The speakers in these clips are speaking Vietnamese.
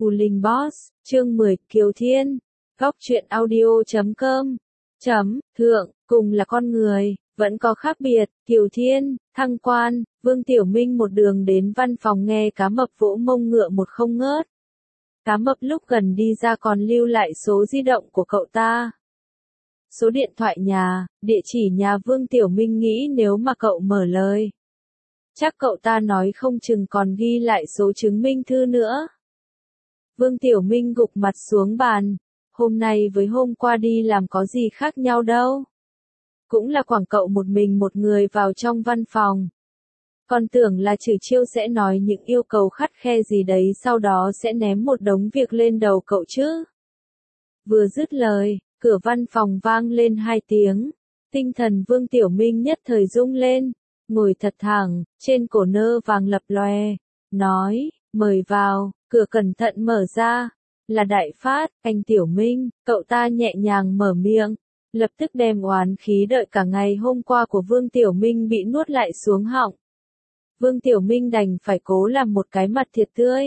U Linh Boss, chương 10, Kiều Thiên, góc truyện audio.com, thượng, cùng là con người, vẫn có khác biệt, Kiều Thiên, thăng quan, Vương Tiểu Minh một đường đến văn phòng nghe cá mập vỗ mông ngựa một không ngớt. Cá mập lúc gần đi ra còn lưu lại số di động của cậu ta. Số điện thoại nhà, địa chỉ nhà Vương Tiểu Minh nghĩ nếu mà cậu mở lời. Chắc cậu ta nói không chừng còn ghi lại số chứng minh thư nữa. Vương Tiểu Minh gục mặt xuống bàn. Hôm nay với hôm qua đi làm có gì khác nhau đâu. Cũng là quảng cậu một mình một người vào trong văn phòng. Còn tưởng là Trử Chiêu sẽ nói những yêu cầu khắt khe gì đấy sau đó sẽ ném một đống việc lên đầu cậu chứ. Vừa dứt lời, cửa văn phòng vang lên 2 tiếng. Tinh thần Vương Tiểu Minh nhất thời rung lên. Ngồi thật thẳng, trên cổ nơ vàng lập lòe. Nói, mời vào, cửa cẩn thận mở ra. Là Đại Phát, anh Tiểu Minh, cậu ta nhẹ nhàng mở miệng. Lập tức đem oán khí đợi cả ngày hôm qua của Vương Tiểu Minh bị nuốt lại xuống họng. Vương Tiểu Minh đành phải cố làm một cái mặt thiệt tươi.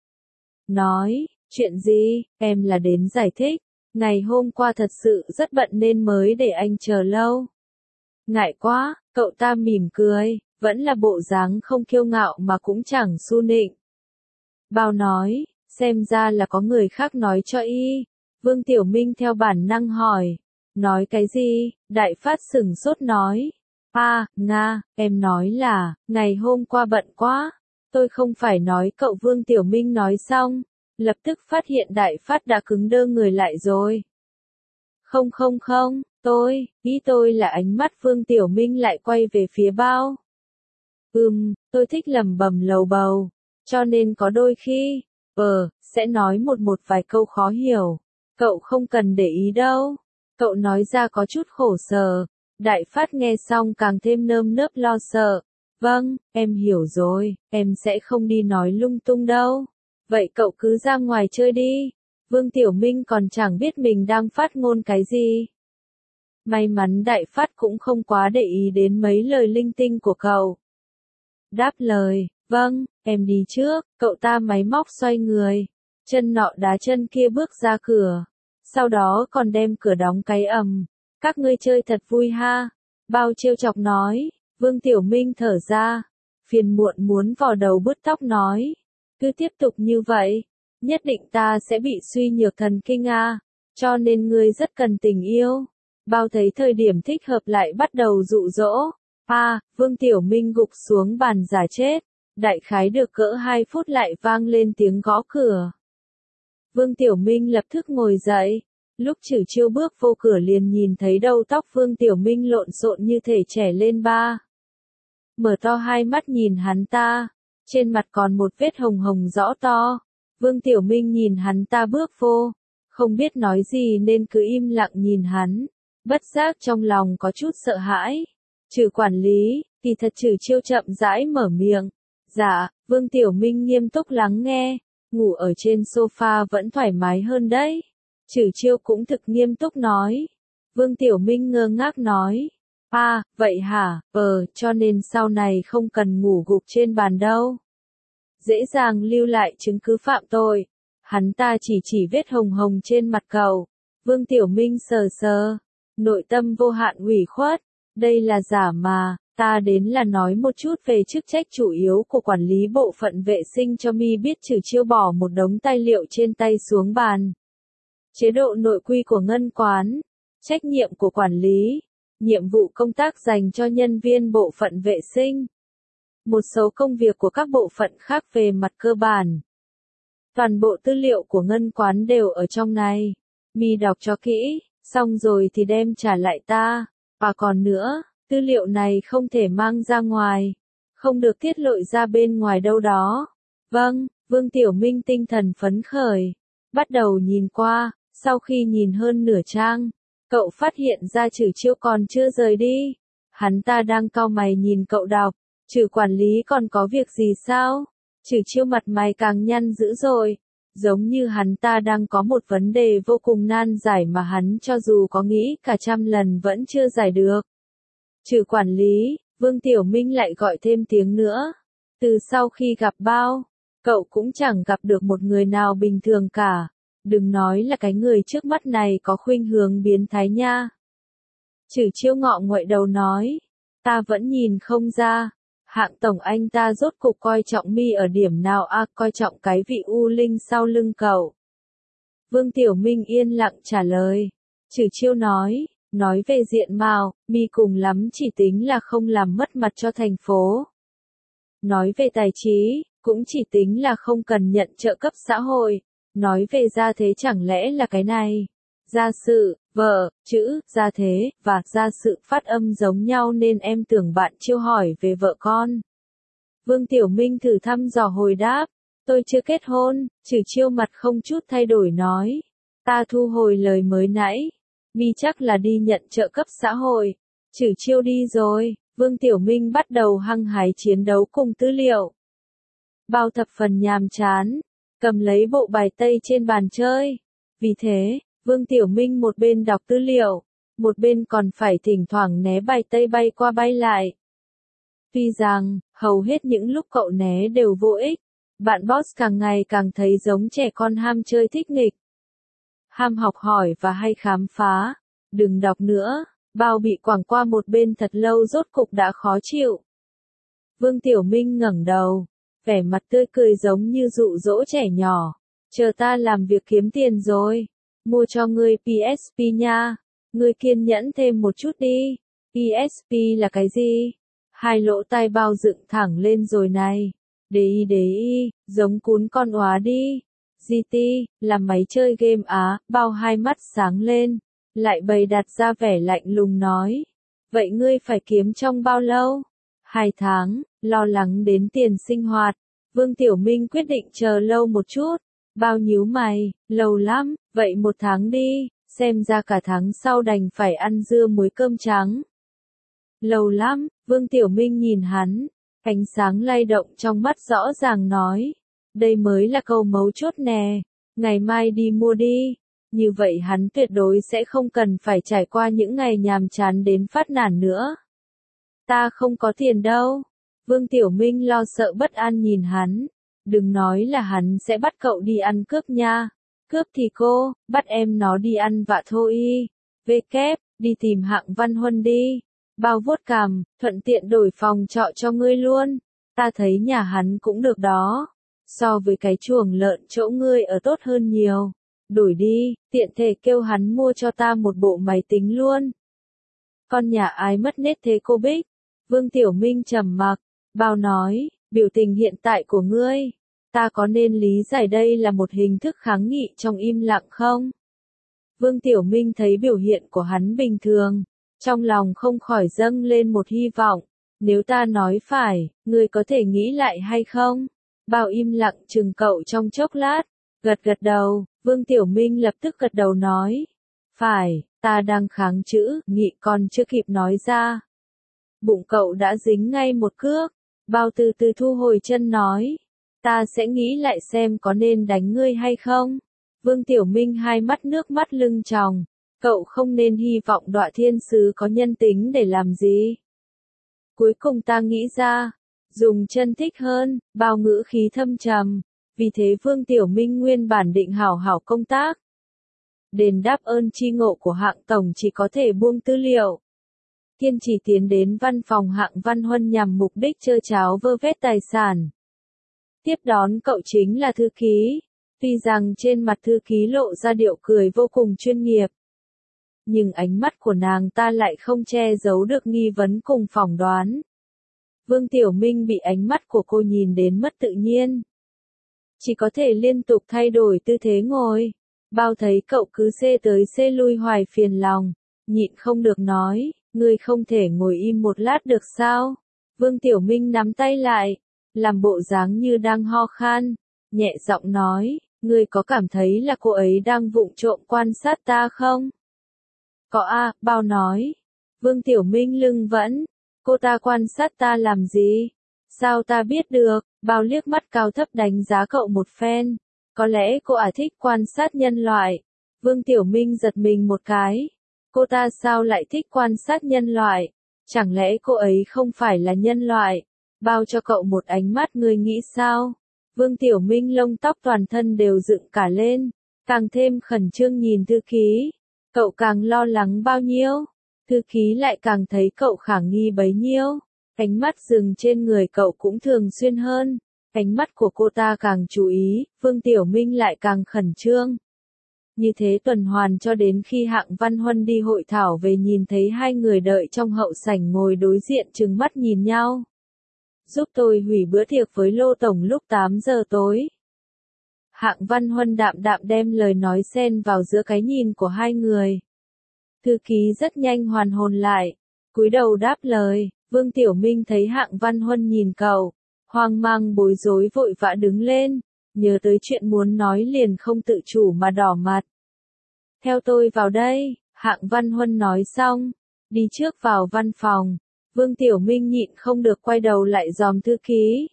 Nói, chuyện gì, em là đến giải thích. Ngày hôm qua thật sự rất bận nên mới để anh chờ lâu. Ngại quá, cậu ta mỉm cười, vẫn là bộ dáng không kiêu ngạo mà cũng chẳng su nịnh. Bao nói, xem ra là có người khác nói cho y. Vương Tiểu Minh theo bản năng hỏi. Nói cái gì? Đại Phát sửng sốt nói. Nga, em nói là, ngày hôm qua bận quá. Tôi không phải nói cậu. Vương Tiểu Minh nói xong, lập tức phát hiện Đại Phát đã cứng đơ người lại rồi. Không, ý tôi là ánh mắt Vương Tiểu Minh lại quay về phía bao. Tôi thích lẩm bẩm lầu bầu, cho nên có đôi khi, sẽ nói một vài câu khó hiểu. Cậu không cần để ý đâu. Cậu nói ra có chút khổ sở. Đại Phát nghe xong càng thêm nơm nớp lo sợ. Vâng, em hiểu rồi, em sẽ không đi nói lung tung đâu. Vậy cậu cứ ra ngoài chơi đi. Vương Tiểu Minh còn chẳng biết mình đang phát ngôn cái gì. May mắn Đại Phát cũng không quá để ý đến mấy lời linh tinh của cậu. Đáp lời, vâng, em đi trước. Cậu ta máy móc xoay người, chân nọ đá chân kia bước ra cửa. Sau đó còn đem cửa đóng cái ầm. Các ngươi chơi thật vui ha. Bao trêu chọc nói. Vương Tiểu Minh thở ra. Phiền muộn muốn vò đầu bứt tóc nói. Cứ tiếp tục như vậy, nhất định ta sẽ bị suy nhược thần kinh a. Cho nên ngươi rất cần tình yêu. Bao thấy thời điểm thích hợp lại bắt đầu dụ dỗ. Vương Tiểu Minh gục xuống bàn giả chết. Đại khái được cỡ 2 phút lại vang lên tiếng gõ cửa. Vương Tiểu Minh lập tức ngồi dậy. Lúc Trử Chiêu bước vô cửa liền nhìn thấy đầu tóc Vương Tiểu Minh lộn xộn như thể trẻ lên 3. Mở to hai mắt nhìn hắn ta. Trên mặt còn một vết hồng hồng rõ to. Vương Tiểu Minh nhìn hắn ta bước vô. Không biết nói gì nên cứ im lặng nhìn hắn. Bất giác trong lòng có chút sợ hãi. Trừ quản lý, thì thật Trử Chiêu chậm rãi mở miệng. Dạ, Vương Tiểu Minh nghiêm túc lắng nghe. Ngủ ở trên sofa vẫn thoải mái hơn đấy. Trử Chiêu cũng thực nghiêm túc nói. Vương Tiểu Minh ngơ ngác nói. Vậy hả, cho nên sau này không cần ngủ gục trên bàn đâu. Dễ dàng lưu lại chứng cứ phạm tội. Hắn ta chỉ vết hồng hồng trên mặt cậu. Vương Tiểu Minh sờ. Nội tâm vô hạn ủy khuất. Đây là giả mà, ta đến là nói một chút về chức trách chủ yếu của quản lý bộ phận vệ sinh cho mi biết. Trử Chiêu bỏ một đống tài liệu trên tay xuống bàn. Chế độ nội quy của ngân quán, trách nhiệm của quản lý, nhiệm vụ công tác dành cho nhân viên bộ phận vệ sinh. Một số công việc của các bộ phận khác về mặt cơ bản. Toàn bộ tư liệu của ngân quán đều ở trong này. Mi đọc cho kỹ, xong rồi thì đem trả lại ta. Và còn nữa, tư liệu này không thể mang ra ngoài. Không được tiết lộ ra bên ngoài đâu đó. Vâng, Vương Tiểu Minh tinh thần phấn khởi. Bắt đầu nhìn qua, sau khi nhìn hơn nửa trang, cậu phát hiện ra Trử Chiêu còn chưa rời đi. Hắn ta đang cau mày nhìn cậu đọc. Trừ quản lý còn có việc gì sao? Trử Chiêu mặt mày càng nhăn dữ rồi. Giống như hắn ta đang có một vấn đề vô cùng nan giải mà hắn cho dù có nghĩ cả 100 lần vẫn chưa giải được. Trừ quản lý, Vương Tiểu Minh lại gọi thêm tiếng nữa. Từ sau khi gặp bao, Cậu cũng chẳng gặp được một người nào bình thường cả. Đừng nói là cái người trước mắt này có khuynh hướng biến thái nha. Trử Chiêu ngọ nguậy đầu nói. Ta vẫn nhìn không ra. Hạng tổng anh ta rốt cục coi trọng mi ở điểm nào à, coi trọng cái vị u linh sau lưng cậu. Vương Tiểu Minh yên lặng trả lời. Trử Chiêu nói về diện mạo, mi cùng lắm chỉ tính là không làm mất mặt cho thành phố. Nói về tài trí, cũng chỉ tính là không cần nhận trợ cấp xã hội. Nói về gia thế chẳng lẽ là cái này. Gia sự, vợ, chữ, gia thế, và gia sự phát âm giống nhau nên em tưởng bạn Chiêu hỏi về vợ con. Vương Tiểu Minh thử thăm dò hồi đáp. Tôi chưa kết hôn, Trử Chiêu mặt không chút thay đổi nói. Ta thu hồi lời mới nãy. Mi chắc là đi nhận trợ cấp xã hội. Trử Chiêu đi rồi, Vương Tiểu Minh bắt đầu hăng hái chiến đấu cùng tư liệu. Bao thập phần nhàm chán, cầm lấy bộ bài tây trên bàn chơi. Vì thế, Vương Tiểu Minh một bên đọc tư liệu, một bên còn phải thỉnh thoảng né bài tây bay qua bay lại. Tuy rằng, hầu hết những lúc cậu né đều vô ích, bạn boss càng ngày càng thấy giống trẻ con ham chơi thích nghịch. Ham học hỏi và hay khám phá. Đừng đọc nữa, bao bị quẳng qua một bên thật lâu rốt cục đã khó chịu. Vương Tiểu Minh ngẩng đầu, vẻ mặt tươi cười giống như dụ dỗ trẻ nhỏ. Chờ ta làm việc kiếm tiền rồi, mua cho ngươi PSP nha. Ngươi kiên nhẫn thêm một chút đi. PSP là cái gì? Hai lỗ tai bao dựng thẳng lên rồi này. Để ý, giống cún con óa đi. GT, là máy chơi game á, bao hai mắt sáng lên, lại bày đặt ra vẻ lạnh lùng nói. Vậy ngươi phải kiếm trong bao lâu? 2 tháng, lo lắng đến tiền sinh hoạt. Vương Tiểu Minh quyết định chờ lâu một chút. Bao nhíu mày, lâu lắm, vậy 1 tháng đi, xem ra cả tháng sau đành phải ăn dưa muối cơm trắng. Lâu lắm, Vương Tiểu Minh nhìn hắn, ánh sáng lay động trong mắt rõ ràng nói. Đây mới là câu mấu chốt nè, ngày mai đi mua đi, như vậy hắn tuyệt đối sẽ không cần phải trải qua những ngày nhàm chán đến phát nản nữa. Ta không có tiền đâu. Vương Tiểu Minh lo sợ bất an nhìn hắn, đừng nói là hắn sẽ bắt cậu đi ăn cướp nha. Cướp thì cô, bắt em nó đi ăn vạ thôi. Kép, đi tìm Hạng Văn Huân đi. Bao vuốt cằm, thuận tiện đổi phòng trọ cho ngươi luôn. Ta thấy nhà hắn cũng được đó. So với cái chuồng lợn chỗ ngươi ở tốt hơn nhiều. Đổi đi, tiện thể kêu hắn mua cho ta một bộ máy tính luôn. Con nhà ai mất nết thế cô Bích? Vương Tiểu Minh trầm mặc, bao nói, biểu tình hiện tại của ngươi. Ta có nên lý giải đây là một hình thức kháng nghị trong im lặng không? Vương Tiểu Minh thấy biểu hiện của hắn bình thường. Trong lòng không khỏi dâng lên một hy vọng. Nếu ta nói phải, ngươi có thể nghĩ lại hay không? Bao im lặng chừng cậu trong chốc lát. Gật đầu, Vương Tiểu Minh lập tức gật đầu nói. Phải, ta đang kháng chữ, nghị còn chưa kịp nói ra. Bụng cậu đã dính ngay một cước. Bao từ từ thu hồi chân nói. Ta sẽ nghĩ lại xem có nên đánh ngươi hay không. Vương Tiểu Minh hai mắt nước mắt lưng tròng. Cậu không nên hy vọng Đọa Thiên Sứ có nhân tính để làm gì. Cuối cùng ta nghĩ ra, dùng chân thích hơn, bao ngữ khí thâm trầm. Vì thế Vương Tiểu Minh nguyên bản định hảo hảo công tác. Đền đáp ơn tri ngộ của Hạng tổng chỉ có thể buông tư liệu. Kiên trì tiến đến văn phòng Hạng Văn Huân nhằm mục đích trơ tráo vơ vét tài sản. Tiếp đón cậu chính là thư ký. Tuy rằng trên mặt thư ký lộ ra điệu cười vô cùng chuyên nghiệp. Nhưng ánh mắt của nàng ta lại không che giấu được nghi vấn cùng phỏng đoán. Vương Tiểu Minh bị ánh mắt của cô nhìn đến mất tự nhiên. Chỉ có thể liên tục thay đổi tư thế ngồi. Bao thấy cậu cứ xê tới xê lui hoài phiền lòng. Nhịn không được nói, ngươi không thể ngồi im một lát được sao? Vương Tiểu Minh nắm tay lại, làm bộ dáng như đang ho khan, nhẹ giọng nói, ngươi có cảm thấy là cô ấy đang vụng trộm quan sát ta không? Có a, bao nói. Vương Tiểu Minh lưng vẫn, cô ta quan sát ta làm gì? Sao ta biết được? Bao liếc mắt cao thấp đánh giá cậu một phen. Có lẽ cô thích quan sát nhân loại. Vương Tiểu Minh giật mình một cái. Cô ta sao lại thích quan sát nhân loại? Chẳng lẽ cô ấy không phải là nhân loại? Bao cho cậu một ánh mắt ngươi nghĩ sao? Vương Tiểu Minh lông tóc toàn thân đều dựng cả lên, càng thêm khẩn trương nhìn thư ký. Cậu càng lo lắng bao nhiêu, thư ký lại càng thấy cậu khả nghi bấy nhiêu. Ánh mắt dừng trên người cậu cũng thường xuyên hơn, ánh mắt của cô ta càng chú ý, Vương Tiểu Minh lại càng khẩn trương. Như thế tuần hoàn cho đến khi Hạng Văn Huân đi hội thảo về nhìn thấy hai người đợi trong hậu sảnh ngồi đối diện trừng mắt nhìn nhau. Giúp tôi hủy bữa tiệc với Lô Tổng lúc 8 giờ tối. Hạng Văn Huân đạm đạm đem lời nói xen vào giữa cái nhìn của hai người. Thư ký rất nhanh hoàn hồn lại, cúi đầu đáp lời. Vương Tiểu Minh thấy Hạng Văn Huân nhìn cậu, hoang mang bối rối vội vã đứng lên, nhớ tới chuyện muốn nói liền không tự chủ mà đỏ mặt. Theo tôi vào đây, Hạng Văn Huân nói xong, đi trước vào văn phòng. Vương Tiểu Minh nhịn không được quay đầu lại dòm thư ký.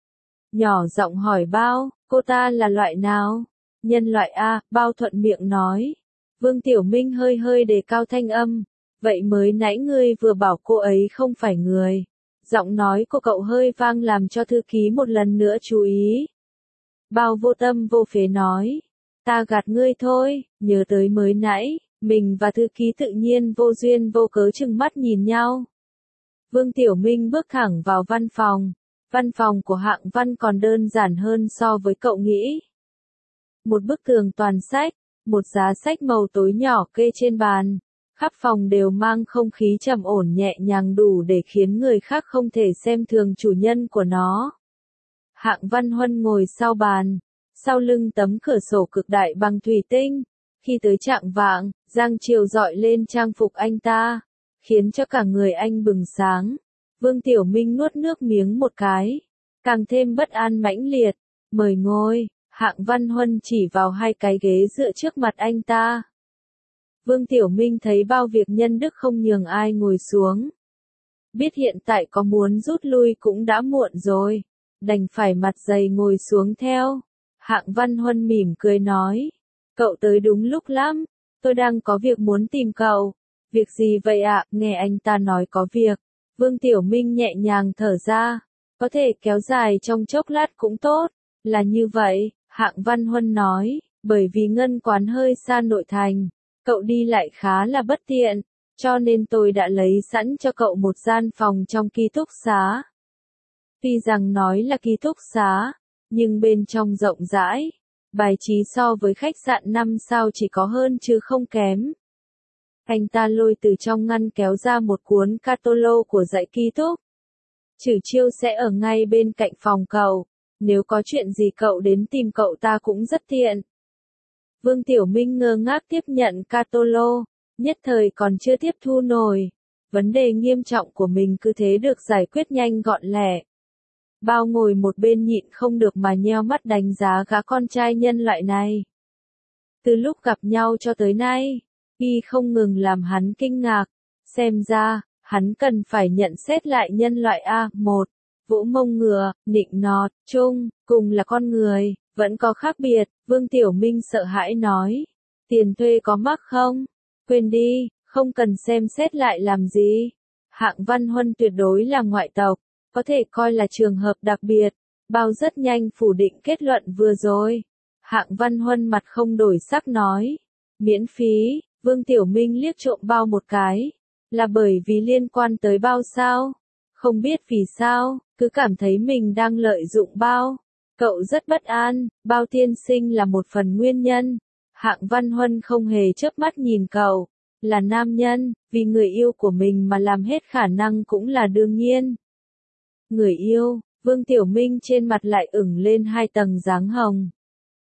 Nhỏ giọng hỏi Bao, cô ta là loại nào? Nhân loại A, Bao thuận miệng nói. Vương Tiểu Minh hơi hơi đề cao thanh âm. Vậy mới nãy ngươi vừa bảo cô ấy không phải người. Giọng nói của cậu hơi vang làm cho thư ký một lần nữa chú ý. Bao vô tâm vô phế nói. Ta gạt ngươi thôi, nhớ tới mới nãy, mình và thư ký tự nhiên vô duyên vô cớ chừng mắt nhìn nhau. Vương Tiểu Minh bước thẳng vào văn phòng. Văn phòng của Hạng Văn còn đơn giản hơn so với cậu nghĩ. Một bức tường toàn sách, một giá sách màu tối nhỏ kê trên bàn. Khắp phòng đều mang không khí trầm ổn nhẹ nhàng đủ để khiến người khác không thể xem thường chủ nhân của nó. Hạng Văn Huân ngồi sau bàn, sau lưng tấm cửa sổ cực đại bằng thủy tinh. Khi tới trạng vạng, giang chiều rọi lên trang phục anh ta, khiến cho cả người anh bừng sáng. Vương Tiểu Minh nuốt nước miếng một cái, càng thêm bất an mãnh liệt. Mời ngồi, Hạng Văn Huân chỉ vào hai cái ghế dựa trước mặt anh ta. Vương Tiểu Minh thấy bao việc nhân đức không nhường ai ngồi xuống. Biết hiện tại có muốn rút lui cũng đã muộn rồi, đành phải mặt dày ngồi xuống theo. Hạng Văn Huân mỉm cười nói, cậu tới đúng lúc lắm, tôi đang có việc muốn tìm cậu. Việc gì vậy ạ? Nghe anh ta nói có việc. Vương Tiểu Minh nhẹ nhàng thở ra, có thể kéo dài trong chốc lát cũng tốt. Là như vậy, Hạng Văn Huân nói, bởi vì ngân quán hơi xa nội thành. Cậu đi lại khá là bất tiện, cho nên tôi đã lấy sẵn cho cậu một gian phòng trong ký túc xá. Tuy rằng nói là ký túc xá, nhưng bên trong rộng rãi, bài trí so với khách sạn 5 sao chỉ có hơn chứ không kém. Anh ta lôi từ trong ngăn kéo ra một cuốn catalog của dãy ký túc. Trử Chiêu sẽ ở ngay bên cạnh phòng cậu, nếu có chuyện gì cậu đến tìm cậu ta cũng rất tiện. Vương Tiểu Minh ngơ ngác tiếp nhận catalog, nhất thời còn chưa tiếp thu nổi. Vấn đề nghiêm trọng của mình cứ thế được giải quyết nhanh gọn lẹ. Bao ngồi một bên nhịn không được mà nheo mắt đánh giá gã con trai nhân loại này. Từ lúc gặp nhau cho tới nay, y không ngừng làm hắn kinh ngạc. Xem ra, hắn cần phải nhận xét lại nhân loại A1. Vỗ mông ngựa, nịnh nọt, chung, cùng là con người, vẫn có khác biệt. Vương Tiểu Minh sợ hãi nói. Tiền thuê có mắc không? Quên đi, không cần xem xét lại làm gì. Hạng Văn Huân tuyệt đối là ngoại tộc, có thể coi là trường hợp đặc biệt. Bao rất nhanh phủ định kết luận vừa rồi. Hạng Văn Huân mặt không đổi sắc nói. Miễn phí. Vương Tiểu Minh liếc trộm Bao một cái. Là bởi vì liên quan tới Bao sao? Không biết vì sao, cứ cảm thấy mình đang lợi dụng Bao. Cậu rất bất an, Bao tiên sinh là một phần nguyên nhân. Hạng Văn Huân không hề chớp mắt nhìn cậu. Là nam nhân, vì người yêu của mình mà làm hết khả năng cũng là đương nhiên. Người yêu, Vương Tiểu Minh trên mặt lại ửng lên 2 tầng dáng hồng.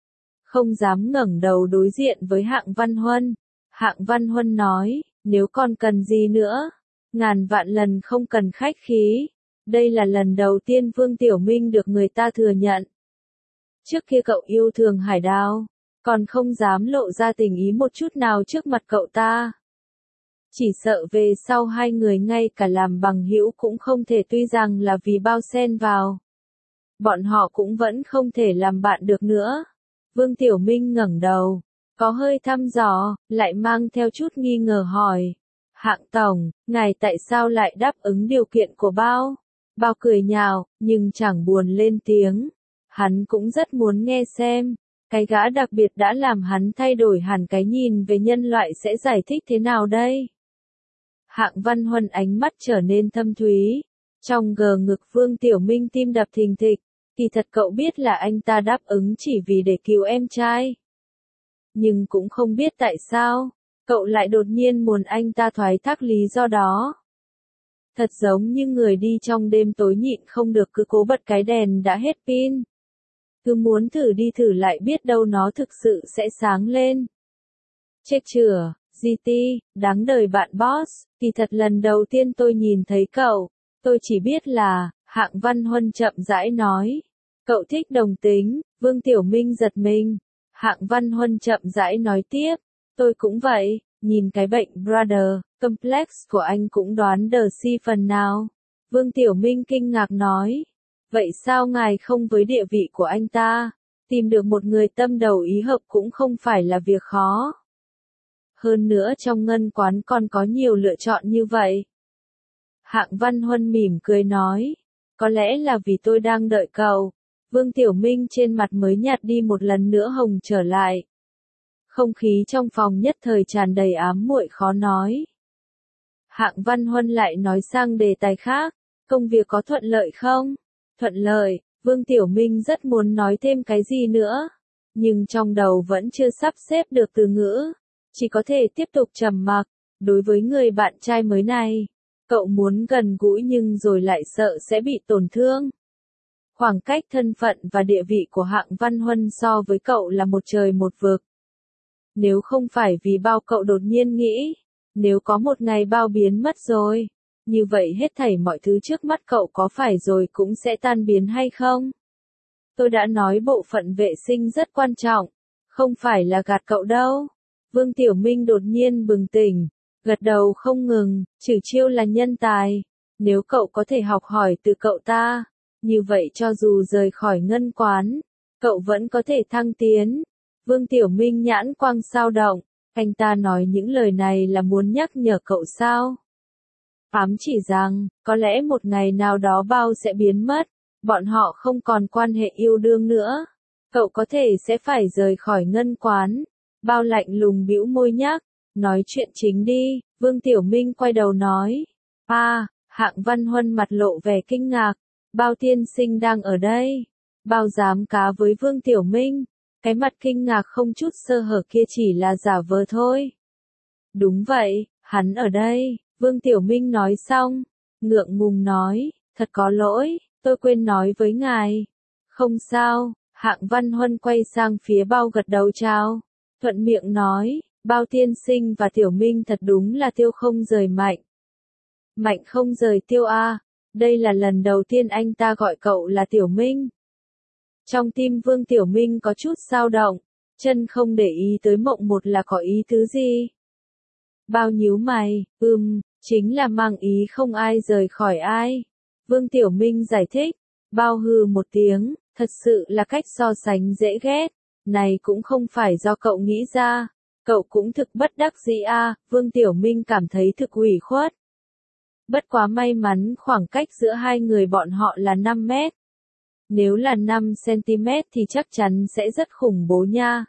Không dám ngẩng đầu đối diện với Hạng Văn Huân. Hạng Văn Huân nói, nếu còn cần gì nữa, ngàn vạn lần không cần khách khí. Đây là lần đầu tiên Vương Tiểu Minh được người ta thừa nhận. Trước kia cậu yêu thường Hải Đào, còn không dám lộ ra tình ý một chút nào trước mặt cậu ta. Chỉ sợ về sau hai người ngay cả làm bằng hữu cũng không thể, tuy rằng là vì Bao xen vào. Bọn họ cũng vẫn không thể làm bạn được nữa. Vương Tiểu Minh ngẩng đầu, có hơi thăm dò, lại mang theo chút nghi ngờ hỏi. Hạng tổng, ngài tại sao lại đáp ứng điều kiện của Bao? Bao cười nhạo, nhưng chẳng buồn lên tiếng. Hắn cũng rất muốn nghe xem, cái gã đặc biệt đã làm hắn thay đổi hẳn cái nhìn về nhân loại sẽ giải thích thế nào đây? Hạng Văn Huân ánh mắt trở nên thâm thúy. Trong gờ ngực Vương Tiểu Minh tim đập thình thịch. Kỳ thật cậu biết là anh ta đáp ứng chỉ vì để cứu em trai. Nhưng cũng không biết tại sao, cậu lại đột nhiên muốn anh ta thoái thác lý do đó. Thật giống như người đi trong đêm tối nhịn không được cứ cố bật cái đèn đã hết pin. Cứ muốn thử đi thử lại biết đâu nó thực sự sẽ sáng lên. Chết chửa, GT, đáng đời bạn boss, kỳ thật lần đầu tiên tôi nhìn thấy cậu, tôi chỉ biết là, Hạng Văn Huân chậm rãi nói. Cậu thích đồng tính, Vương Tiểu Minh giật mình. Hạng Văn Huân chậm rãi nói tiếp, tôi cũng vậy, nhìn cái bệnh brother, complex của anh cũng đoán đờ si phần nào. Vương Tiểu Minh kinh ngạc nói, vậy sao ngài không với địa vị của anh ta, tìm được một người tâm đầu ý hợp cũng không phải là việc khó. Hơn nữa trong ngân quán còn có nhiều lựa chọn như vậy. Hạng Văn Huân mỉm cười nói, có lẽ là vì tôi đang đợi cậu. Vương Tiểu Minh trên mặt mới nhạt đi một lần nữa hồng trở lại. Không khí trong phòng nhất thời tràn đầy ám muội khó nói. Hạng Văn Huân lại nói sang đề tài khác, công việc có thuận lợi không? Thuận lợi, Vương Tiểu Minh rất muốn nói thêm cái gì nữa, nhưng trong đầu vẫn chưa sắp xếp được từ ngữ, chỉ có thể tiếp tục trầm mặc. Đối với người bạn trai mới này, cậu muốn gần gũi nhưng rồi lại sợ sẽ bị tổn thương. Khoảng cách thân phận và địa vị của Hạng Văn Huân so với cậu là một trời một vực. Nếu không phải vì bao cậu đột nhiên nghĩ, nếu có một ngày bao biến mất rồi, như vậy hết thảy mọi thứ trước mắt cậu có phải rồi cũng sẽ tan biến hay không? Tôi đã nói bộ phận vệ sinh rất quan trọng, không phải là gạt cậu đâu. Vương Tiểu Minh đột nhiên bừng tỉnh, gật đầu không ngừng, Trử Chiêu là nhân tài. Nếu cậu có thể học hỏi từ cậu ta, như vậy cho dù rời khỏi ngân quán, cậu vẫn có thể thăng tiến. Vương Tiểu Minh nhãn quang sao động, anh ta nói những lời này là muốn nhắc nhở cậu sao? Ám chỉ rằng, có lẽ một ngày nào đó Bao sẽ biến mất, bọn họ không còn quan hệ yêu đương nữa. Cậu có thể sẽ phải rời khỏi ngân quán. Bao lạnh lùng bĩu môi nhắc, nói chuyện chính đi. Vương Tiểu Minh quay đầu nói. Hạng Văn Huân mặt lộ vẻ kinh ngạc. Bao tiên sinh đang ở đây. Bao dám cá với Vương Tiểu Minh. Cái mặt kinh ngạc không chút sơ hở kia chỉ là giả vờ thôi. Đúng vậy, hắn ở đây. Vương Tiểu Minh nói xong, ngượng ngùng nói, thật có lỗi, tôi quên nói với ngài. Không sao, Hạng Văn Huân quay sang phía Bao gật đầu chào, thuận miệng nói, Bao tiên sinh và Tiểu Minh thật đúng là tiêu không rời Mạnh. Mạnh không rời Tiêu a, đây là lần đầu tiên anh ta gọi cậu là Tiểu Minh. Trong tim Vương Tiểu Minh có chút dao động, chân không để ý tới Mộng Một là có ý tứ gì. Bao nhíu mày, chính là mang ý không ai rời khỏi ai. Vương Tiểu Minh giải thích, Bao hừ một tiếng, thật sự là cách so sánh dễ ghét, này cũng không phải do cậu nghĩ ra, cậu cũng thực bất đắc dĩ a. Vương Tiểu Minh cảm thấy thực ủy khuất. Bất quá may mắn khoảng cách giữa hai người bọn họ là 5 mét. Nếu là 5 cm thì chắc chắn sẽ rất khủng bố nha.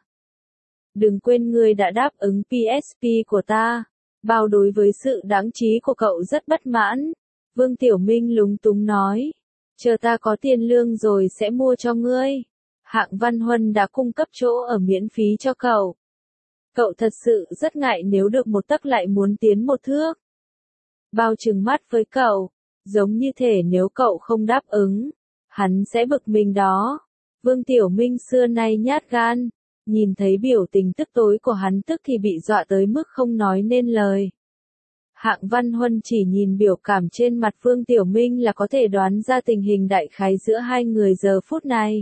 Đừng quên ngươi đã đáp ứng PSP của ta. Bao đối với sự đáng trí của cậu rất bất mãn. Vương Tiểu Minh lúng túng nói. Chờ ta có tiền lương rồi sẽ mua cho ngươi. Hạng Văn Huân đã cung cấp chỗ ở miễn phí cho cậu. Cậu thật sự rất ngại nếu được một tấc lại muốn tiến một thước. Bao trừng mắt với cậu, giống như thể nếu cậu không đáp ứng, hắn sẽ bực mình đó. Vương Tiểu Minh xưa nay nhát gan, nhìn thấy biểu tình tức tối của hắn tức thì bị dọa tới mức không nói nên lời. Hạng Văn Huân chỉ nhìn biểu cảm trên mặt Vương Tiểu Minh là có thể đoán ra tình hình đại khái giữa hai người giờ phút này.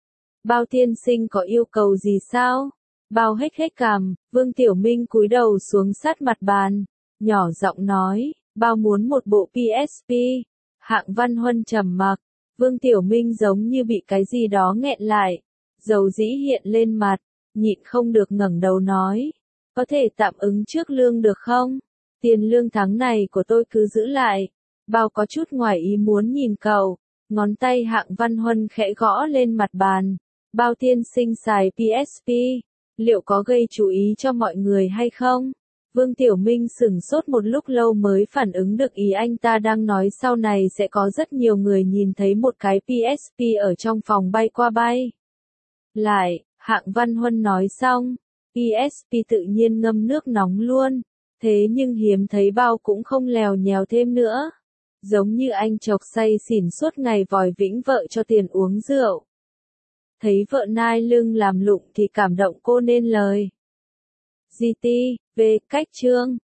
Bao tiên sinh có yêu cầu gì sao? Bao hếch hếch cằm, Vương Tiểu Minh cúi đầu xuống sát mặt bàn, nhỏ giọng nói, Bao muốn một bộ PSP. Hạng Văn Huân trầm mặc, Vương Tiểu Minh giống như bị cái gì đó nghẹn lại, dầu dĩ hiện lên mặt, nhịn không được ngẩng đầu nói, có thể tạm ứng trước lương được không? Tiền lương tháng này của tôi cứ giữ lại. Bao có chút ngoài ý muốn nhìn cậu, Ngón tay Hạng Văn Huân khẽ gõ lên mặt bàn. Bao tiên sinh xài PSP, liệu có gây chú ý cho mọi người hay không? Vương Tiểu Minh sửng sốt một lúc lâu mới phản ứng được ý anh ta đang nói, sau này sẽ có rất nhiều người nhìn thấy một cái PSP ở trong phòng bay qua bay lại. Hạng Văn Huân nói xong, PSP tự nhiên ngâm nước nóng luôn. Thế nhưng hiếm thấy bao cũng không lèo nhèo thêm nữa. Giống như anh chọc say xỉn suốt ngày vòi vĩnh vợ cho tiền uống rượu. Thấy vợ nai lưng làm lụng thì cảm động cô nên lời. GT, về cách chương.